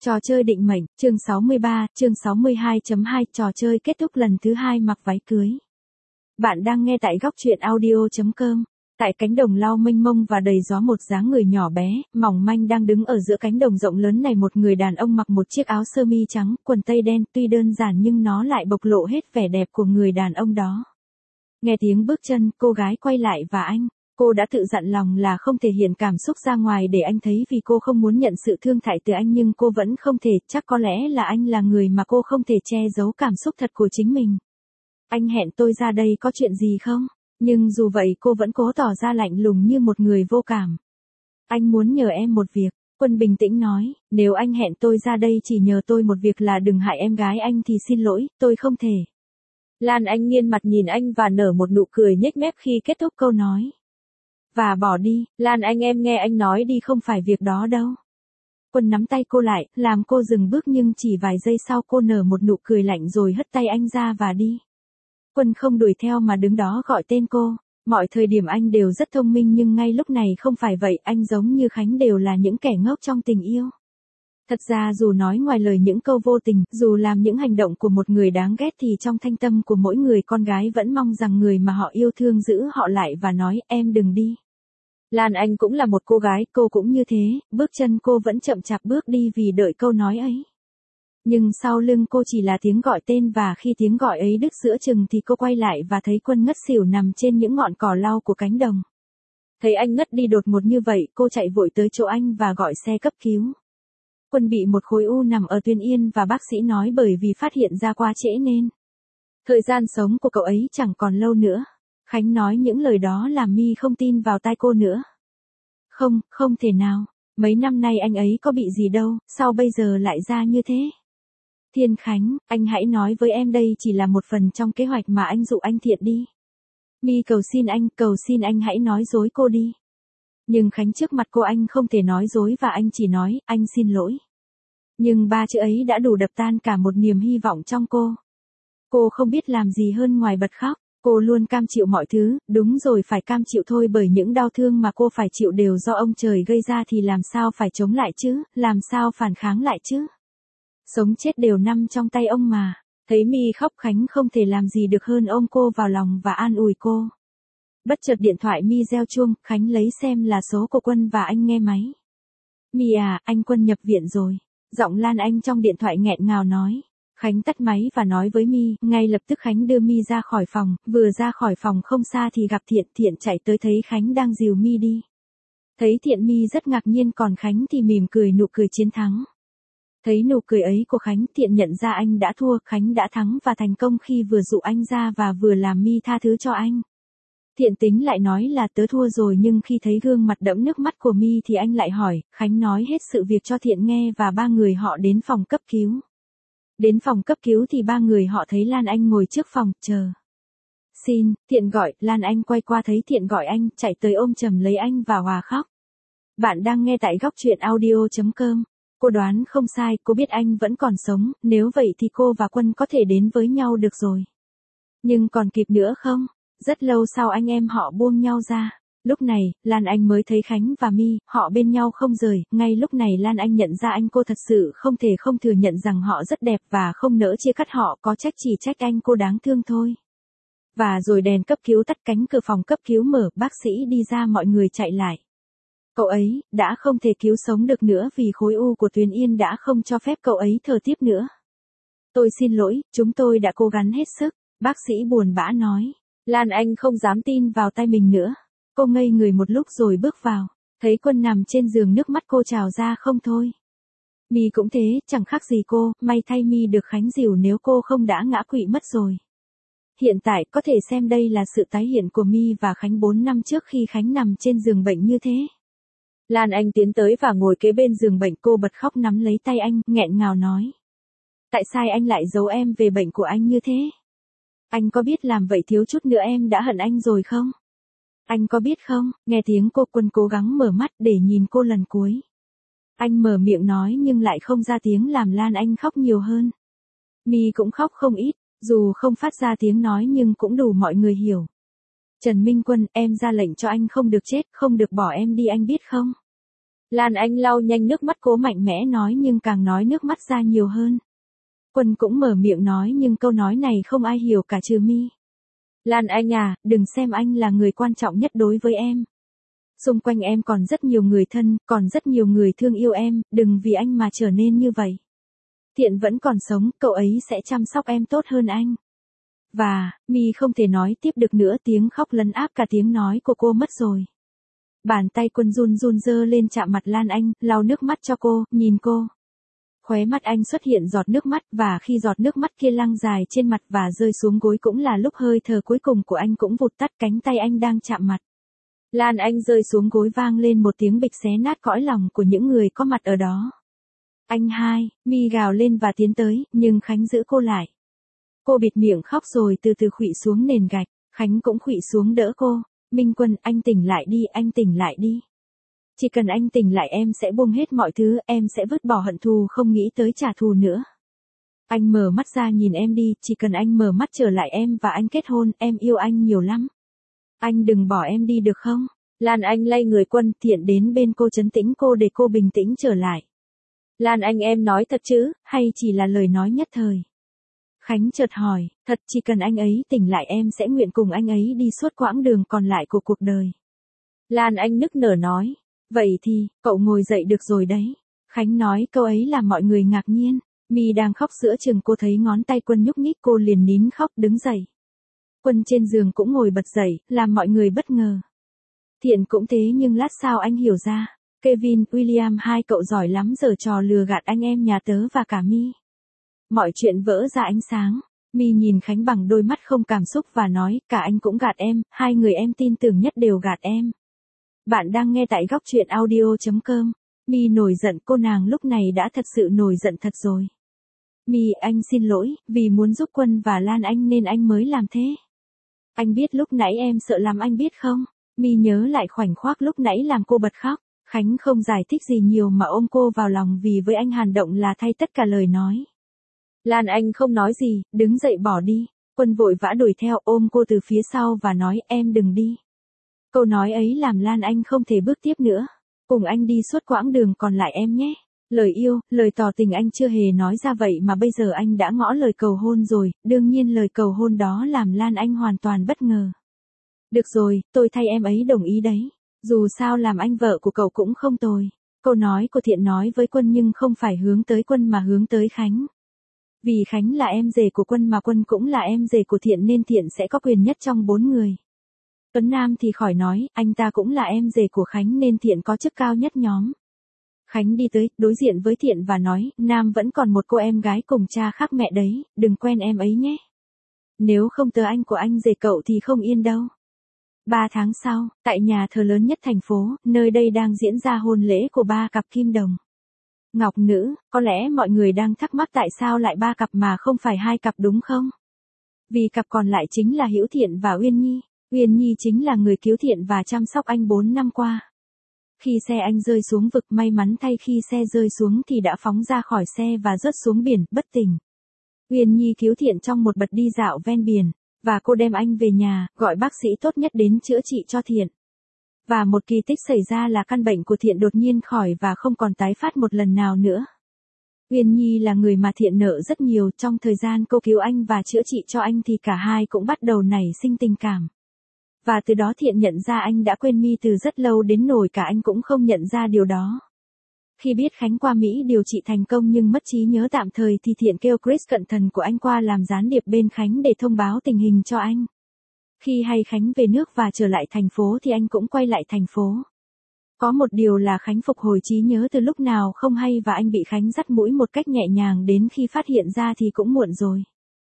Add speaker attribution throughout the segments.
Speaker 1: Trò chơi định mệnh, chương 63, chương 62.2, trò chơi kết thúc lần thứ 2 mặc váy cưới. Bạn đang nghe tại góc truyện audio.com. Tại cánh đồng lau mênh mông và đầy gió, một dáng người nhỏ bé, mỏng manh đang đứng ở giữa cánh đồng rộng lớn này. Một người đàn ông mặc một chiếc áo sơ mi trắng, quần tây đen, tuy đơn giản nhưng nó lại bộc lộ hết vẻ đẹp của người đàn ông đó. Nghe tiếng bước chân, cô gái quay lại và cô đã tự dặn lòng là không thể hiện cảm xúc ra ngoài để anh thấy, vì cô không muốn nhận sự thương hại từ anh, nhưng cô vẫn không thể, chắc có lẽ là anh là người mà cô không thể che giấu cảm xúc thật của chính mình. Anh hẹn tôi ra đây có chuyện gì không? Nhưng dù vậy cô vẫn cố tỏ ra lạnh lùng như một người vô cảm. Anh muốn nhờ em một việc, Quân bình tĩnh nói, nếu anh hẹn tôi ra đây chỉ nhờ tôi một việc là đừng hại em gái anh thì xin lỗi, tôi không thể. Lan Anh nghiêng mặt nhìn anh và nở một nụ cười nhếch mép khi kết thúc câu nói. Và bỏ đi, Lan Anh, em nghe anh nói đi, không phải việc đó đâu. Quân nắm tay cô lại, làm cô dừng bước, nhưng chỉ vài giây sau cô nở một nụ cười lạnh rồi hất tay anh ra và đi. Quân không đuổi theo mà đứng đó gọi tên cô. Mọi thời điểm anh đều rất thông minh, nhưng ngay lúc này không phải vậy, anh giống như Khánh đều là những kẻ ngốc trong tình yêu. Thật ra dù nói ngoài lời những câu vô tình, dù làm những hành động của một người đáng ghét, thì trong thâm tâm của mỗi người con gái vẫn mong rằng người mà họ yêu thương giữ họ lại và nói em đừng đi. Lan Anh cũng là một cô gái, cô cũng như thế, bước chân cô vẫn chậm chạp bước đi vì đợi câu nói ấy. Nhưng sau lưng cô chỉ là tiếng gọi tên, và khi tiếng gọi ấy đứt giữa chừng thì cô quay lại và thấy Quân ngất xỉu nằm trên những ngọn cỏ lau của cánh đồng. Thấy anh ngất đi đột ngột như vậy, cô chạy vội tới chỗ anh và gọi xe cấp cứu. Quân bị một khối u nằm ở Tuyên Yên và bác sĩ nói bởi vì phát hiện ra quá trễ nên thời gian sống của cậu ấy chẳng còn lâu nữa. Khánh nói những lời đó làm My không tin vào tai cô nữa. Không thể nào, mấy năm nay anh ấy có bị gì đâu, sao bây giờ lại ra như thế? Thiên Khánh, anh hãy nói với em đây chỉ là một phần trong kế hoạch mà anh dụ anh Thiện đi. My cầu xin anh hãy nói dối cô đi. Nhưng Khánh trước mặt cô anh không thể nói dối và anh chỉ nói, anh xin lỗi. Nhưng ba chữ ấy đã đủ đập tan cả một niềm hy vọng trong cô. Cô không biết làm gì hơn ngoài bật khóc. Cô luôn cam chịu mọi thứ, đúng rồi, phải cam chịu thôi, bởi những đau thương mà cô phải chịu đều do ông trời gây ra, thì làm sao phải chống lại chứ, làm sao phản kháng lại chứ. Sống chết đều nằm trong tay ông mà. Thấy My khóc, Khánh không thể làm gì được hơn ôm cô vào lòng và an ủi cô. Bất chợt điện thoại My reo chuông, Khánh lấy xem là số của Quân và anh nghe máy. My à, anh Quân nhập viện rồi. Giọng Lan Anh trong điện thoại nghẹn ngào nói. Khánh tắt máy và nói với My, ngay lập tức Khánh đưa My ra khỏi phòng, vừa ra khỏi phòng không xa thì gặp Thiện chạy tới thấy Khánh đang dìu My đi. Thấy Thiện, My rất ngạc nhiên, còn Khánh thì mỉm cười, nụ cười chiến thắng. Thấy nụ cười ấy của Khánh, Thiện nhận ra anh đã thua, Khánh đã thắng và thành công khi vừa dụ anh ra và vừa làm My tha thứ cho anh. Thiện tính lại nói là tớ thua rồi, nhưng khi thấy gương mặt đẫm nước mắt của My thì anh lại hỏi. Khánh nói hết sự việc cho Thiện nghe và ba người họ đến phòng cấp cứu. Đến phòng cấp cứu thì ba người họ thấy Lan Anh ngồi trước phòng, chờ. Xin, Thiện gọi, Lan Anh quay qua thấy Thiện gọi anh, chạy tới ôm chầm lấy anh và hòa khóc. Bạn đang nghe tại góc truyện audio.com. Cô đoán không sai, cô biết anh vẫn còn sống, nếu vậy thì cô và Quân có thể đến với nhau được rồi. Nhưng còn kịp nữa không? Rất lâu sau anh em họ buông nhau ra. Lúc này, Lan Anh mới thấy Khánh và My, họ bên nhau không rời. Ngay lúc này Lan Anh nhận ra anh, cô thật sự không thể không thừa nhận rằng họ rất đẹp và không nỡ chia cắt họ, có trách chỉ trách anh cô đáng thương thôi. Và rồi đèn cấp cứu tắt, cánh cửa phòng cấp cứu mở, bác sĩ đi ra, mọi người chạy lại. Cậu ấy đã không thể cứu sống được nữa vì khối u của Tuyên Yên đã không cho phép cậu ấy thở tiếp nữa. Tôi xin lỗi, chúng tôi đã cố gắng hết sức, bác sĩ buồn bã nói. Lan Anh không dám tin vào tay mình nữa. Cô ngây người một lúc rồi bước vào, thấy Quân nằm trên giường, nước mắt cô trào ra không thôi. My cũng thế, chẳng khác gì cô, may thay My được Khánh dìu, nếu cô không đã ngã quỵ mất rồi. Hiện tại có thể xem đây là sự tái hiện của My và Khánh 4 năm trước khi Khánh nằm trên giường bệnh như thế. Lan Anh tiến tới và ngồi kế bên giường bệnh, cô bật khóc nắm lấy tay anh, nghẹn ngào nói. Tại sao anh lại giấu em về bệnh của anh như thế? Anh có biết làm vậy thiếu chút nữa em đã hận anh rồi không? Anh có biết không? Nghe tiếng cô, Quân cố gắng mở mắt để nhìn cô lần cuối. Anh mở miệng nói nhưng lại không ra tiếng, làm Lan Anh khóc nhiều hơn. My cũng khóc không ít, dù không phát ra tiếng nói nhưng cũng đủ mọi người hiểu. Trần Minh Quân, em ra lệnh cho anh không được chết, không được bỏ em đi, anh biết không? Lan Anh lau nhanh nước mắt cố mạnh mẽ nói nhưng càng nói nước mắt ra nhiều hơn. Quân cũng mở miệng nói nhưng câu nói này không ai hiểu cả trừ mi. Lan Anh à, đừng xem anh là người quan trọng nhất đối với em. Xung quanh em còn rất nhiều người thân, còn rất nhiều người thương yêu em, đừng vì anh mà trở nên như vậy. Thiện vẫn còn sống, cậu ấy sẽ chăm sóc em tốt hơn anh. Và, mi không thể nói tiếp được nữa, tiếng khóc lấn áp cả tiếng nói của cô mất rồi. Bàn tay Quân run run giơ lên chạm mặt Lan Anh, lau nước mắt cho cô, nhìn cô. Khóe mắt anh xuất hiện giọt nước mắt và khi giọt nước mắt kia lăn dài trên mặt và rơi xuống gối cũng là lúc hơi thở cuối cùng của anh cũng vụt tắt, cánh tay anh đang chạm mặt. Lan Anh rơi xuống gối vang lên một tiếng bịch xé nát cõi lòng của những người có mặt ở đó. Anh hai, mi gào lên và tiến tới, nhưng Khánh giữ cô lại. Cô bịt miệng khóc rồi từ từ khuỵu xuống nền gạch, Khánh cũng khuỵu xuống đỡ cô. Minh Quân, anh tỉnh lại đi, anh tỉnh lại đi. Chỉ cần anh tỉnh lại em sẽ buông hết mọi thứ, em sẽ vứt bỏ hận thù không nghĩ tới trả thù nữa. Anh mở mắt ra nhìn em đi, chỉ cần anh mở mắt trở lại em và anh kết hôn, em yêu anh nhiều lắm. Anh đừng bỏ em đi được không? Lan Anh lay người Quân, Thiện đến bên cô trấn tĩnh cô để cô bình tĩnh trở lại. Lan Anh em nói thật chứ, hay chỉ là lời nói nhất thời? Khánh chợt hỏi, thật, chỉ cần anh ấy tỉnh lại em sẽ nguyện cùng anh ấy đi suốt quãng đường còn lại của cuộc đời. Lan Anh nức nở nói, vậy thì, cậu ngồi dậy được rồi đấy. Khánh nói câu ấy làm mọi người ngạc nhiên. Mi đang khóc giữa chừng cô thấy ngón tay Quân nhúc nhích cô liền nín khóc đứng dậy. Quân trên giường cũng ngồi bật dậy, làm mọi người bất ngờ. Thiện cũng thế nhưng lát sau anh hiểu ra. Kevin, William hai cậu giỏi lắm giở trò lừa gạt anh em nhà tớ và cả Mi. Mọi chuyện vỡ ra ánh sáng. Mi nhìn Khánh bằng đôi mắt không cảm xúc và nói, cả anh cũng gạt em, hai người em tin tưởng nhất đều gạt em. Bạn đang nghe tại góc truyện audio.com. Mi nổi giận, cô nàng lúc này đã thật sự nổi giận thật rồi. Mi, anh xin lỗi, vì muốn giúp Quân và Lan Anh nên anh mới làm thế. Anh biết lúc nãy em sợ lắm anh biết không? Mi nhớ lại khoảnh khắc lúc nãy làm cô bật khóc. Khánh không giải thích gì nhiều mà ôm cô vào lòng vì với anh hành động là thay tất cả lời nói. Lan Anh không nói gì, đứng dậy bỏ đi. Quân vội vã đuổi theo ôm cô từ phía sau và nói em đừng đi. Câu nói ấy làm Lan Anh không thể bước tiếp nữa. Cùng anh đi suốt quãng đường còn lại em nhé. Lời yêu, lời tỏ tình anh chưa hề nói ra vậy mà bây giờ anh đã ngỏ lời cầu hôn rồi, đương nhiên lời cầu hôn đó làm Lan Anh hoàn toàn bất ngờ. Được rồi, tôi thay em ấy đồng ý đấy. Dù sao làm anh vợ của cậu cũng không tồi. Câu nói của Thiện nói với Quân nhưng không phải hướng tới Quân mà hướng tới Khánh. Vì Khánh là em rể của Quân mà Quân cũng là em rể của Thiện nên Thiện sẽ có quyền nhất trong 4 người. Tuấn Nam thì khỏi nói, anh ta cũng là em rể của Khánh nên Thiện có chức cao nhất nhóm. Khánh đi tới, đối diện với Thiện và nói, Nam vẫn còn một cô em gái cùng cha khác mẹ đấy, đừng quen em ấy nhé. Nếu không tớ anh của anh rể cậu thì không yên đâu. 3 tháng sau, tại nhà thờ lớn nhất thành phố, nơi đây đang diễn ra hôn lễ của 3 cặp kim đồng. Ngọc nữ, có lẽ mọi người đang thắc mắc tại sao lại 3 cặp mà không phải 2 cặp đúng không? Vì cặp còn lại chính là Hữu Thiện và Uyên Nhi. Uyên Nhi chính là người cứu Thiện và chăm sóc anh 4 năm qua. Khi xe anh rơi xuống vực may mắn thay khi xe rơi xuống thì đã phóng ra khỏi xe và rớt xuống biển, bất tỉnh. Uyên Nhi cứu Thiện trong một bật đi dạo ven biển, và cô đem anh về nhà, gọi bác sĩ tốt nhất đến chữa trị cho Thiện. Và một kỳ tích xảy ra là căn bệnh của Thiện đột nhiên khỏi và không còn tái phát một lần nào nữa. Uyên Nhi là người mà Thiện nợ rất nhiều, trong thời gian cô cứu anh và chữa trị cho anh thì cả hai cũng bắt đầu nảy sinh tình cảm. Và từ đó Thiện nhận ra anh đã quên Mi từ rất lâu đến nỗi cả anh cũng không nhận ra điều đó. Khi biết Khánh qua Mỹ điều trị thành công nhưng mất trí nhớ tạm thời thì Thiện kêu Chris cận thần của anh qua làm gián điệp bên Khánh để thông báo tình hình cho anh. Khi hay Khánh về nước và trở lại thành phố thì anh cũng quay lại thành phố. Có một điều là Khánh phục hồi trí nhớ từ lúc nào không hay và anh bị Khánh dắt mũi một cách nhẹ nhàng đến khi phát hiện ra thì cũng muộn rồi.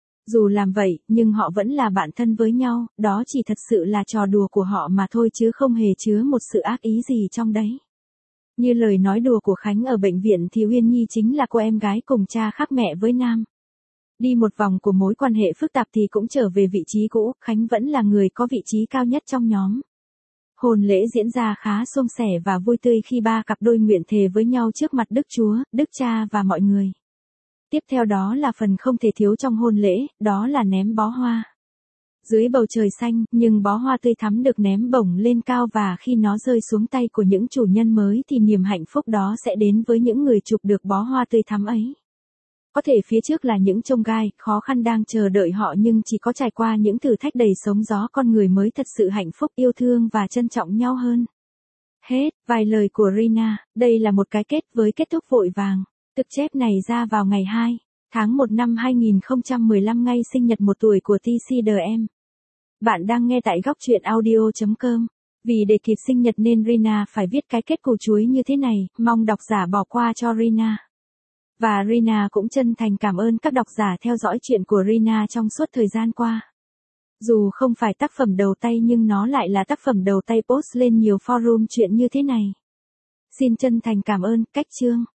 Speaker 1: Dù làm vậy, nhưng họ vẫn là bạn thân với nhau, đó chỉ thật sự là trò đùa của họ mà thôi chứ không hề chứa một sự ác ý gì trong đấy. Như lời nói đùa của Khánh ở bệnh viện thì Uyên Nhi chính là cô em gái cùng cha khác mẹ với Nam. Đi một vòng của mối quan hệ phức tạp thì cũng trở về vị trí cũ, Khánh vẫn là người có vị trí cao nhất trong nhóm. Hôn lễ diễn ra khá suôn sẻ và vui tươi khi 3 cặp đôi nguyện thề với nhau trước mặt Đức Chúa, Đức Cha và mọi người. Tiếp theo đó là phần không thể thiếu trong hôn lễ, đó là ném bó hoa. Dưới bầu trời xanh, nhưng bó hoa tươi thắm được ném bổng lên cao và khi nó rơi xuống tay của những chủ nhân mới thì niềm hạnh phúc đó sẽ đến với những người chụp được bó hoa tươi thắm ấy. Có thể phía trước là những chông gai, khó khăn đang chờ đợi họ nhưng chỉ có trải qua những thử thách đầy sóng gió con người mới thật sự hạnh phúc, yêu thương và trân trọng nhau hơn. Hết, vài lời của Rina, đây là một cái kết với kết thúc vội vàng. Thực chép này ra vào ngày 2 tháng 1 năm 2015 ngay sinh nhật 1 tuổi của TCDM. Bạn đang nghe tại góc truyện audio.com. Vì để kịp sinh nhật nên Rina phải viết cái kết củ chuối như thế này, mong độc giả bỏ qua cho Rina. Và Rina cũng chân thành cảm ơn các độc giả theo dõi chuyện của Rina trong suốt thời gian qua. Dù không phải tác phẩm đầu tay nhưng nó lại là tác phẩm đầu tay post lên nhiều forum chuyện như thế này. Xin chân thành cảm ơn, Cách Chương.